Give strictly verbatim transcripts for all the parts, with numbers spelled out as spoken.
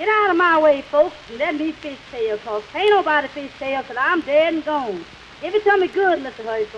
Get out of my way, folks, and let me fish tail, cause ain't nobody fish tail till I'm dead and gone. Give it to me good, Mister Herschel.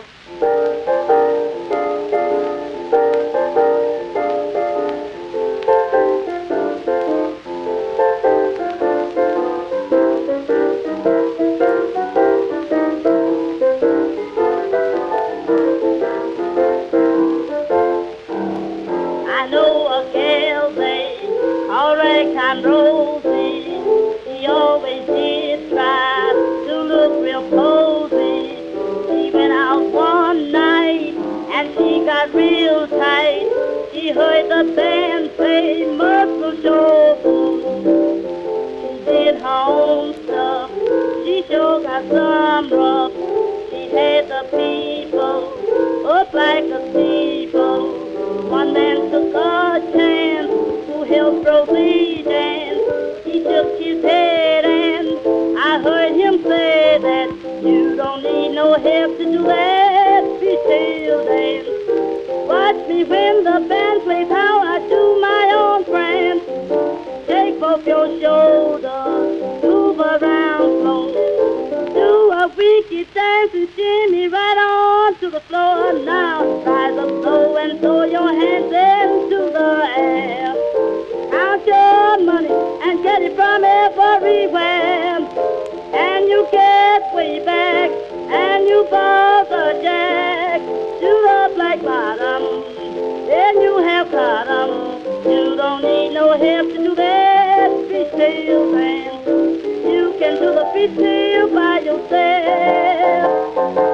I know a gal named Ragtime Rosie. She always did try to look real posy. She went out one night and she got real tight. She heard the band play Muscle Shoals. She did her own stuff. She sure got some rough. She had the people up like a steeple. One man took a chance to help Rosie dance. He shook his head and I heard him say that you don't need no help to do that fish-tail dance. Watch me when the band plays how I do my own prance. Shake off your shoulders, move around slow. Do a wicked dance and shimmy right on to the floor. Now rise up slow and throw your hands into the air. Count your money and get it from everywhere. And you get way back and you buzz a jack. Shoot up like bottom, then you have bottom. You don't need no help to do that fish-tail dance. You can do the fish-tail by yourself.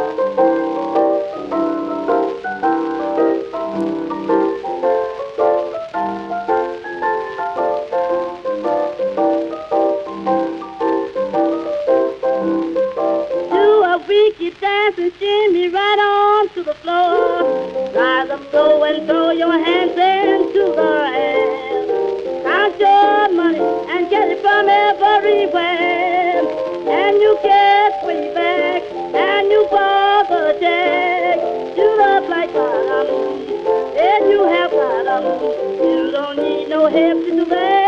Wicked dance and shimmy right on to the floor. Rise up slow and throw your hands into the air. Count your money and get it from everywhere. And you get way back and you ball the jack. Shoot up like bottom, then you have bottom. You don't need no help to do that.